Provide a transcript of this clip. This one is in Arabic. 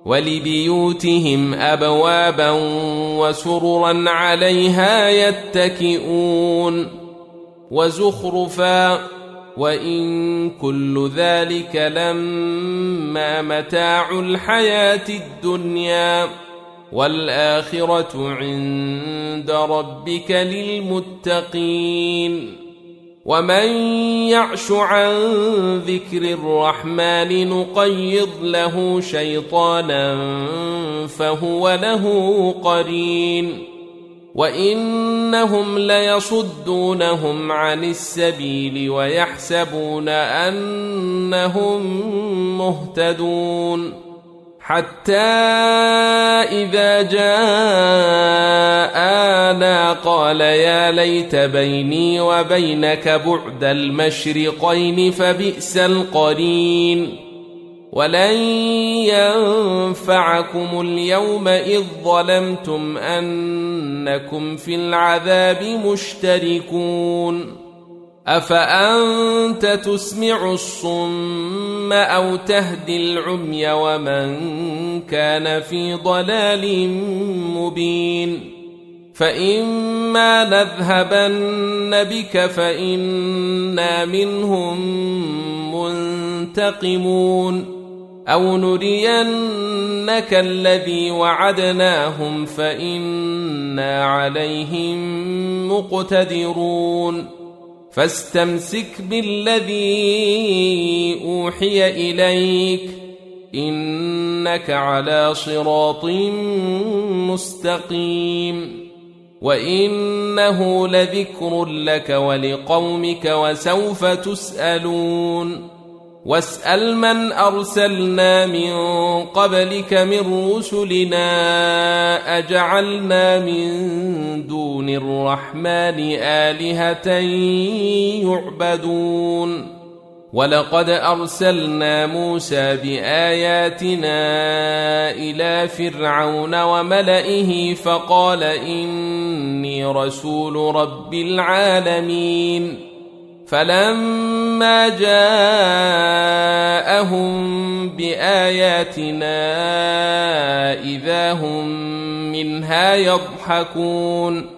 ولبيوتهم أبوابا وسررا عليها يتكئون وزخرفا وإن كل ذلك لما متاع الحياة الدنيا والآخرة عند ربك للمتقين ومن يعش عن ذكر الرحمن نقيض له شيطانا فهو له قرين وإنهم ليصدونهم عن السبيل ويحسبون أنهم مهتدون حتى إذا جاءنا قال يا ليت بيني وبينك بعد المشرقين فبئس القرين ولن ينفعكم اليوم إذ ظلمتم أنكم في العذاب مشتركون أفأنت تسمع الصم أو تهدي العمي ومن كان في ضلال مبين فإما نذهبن بك فإنا منهم منتقمون أو نرينك الذي وعدناهم فإنا عليهم مقتدرون فاستمسك بالذي أوحي إليك إنك على صراط مستقيم وإنه لذكر لك ولقومك وسوف تسألون واسأل من أرسلنا من قبلك من رسلنا أجعلنا من دون الرحمن آلهة يعبدون ولقد أرسلنا موسى بآياتنا إلى فرعون وملئه فقال إني رسول رب العالمين فلما جاءهم بآياتنا إذا هم منها يضحكون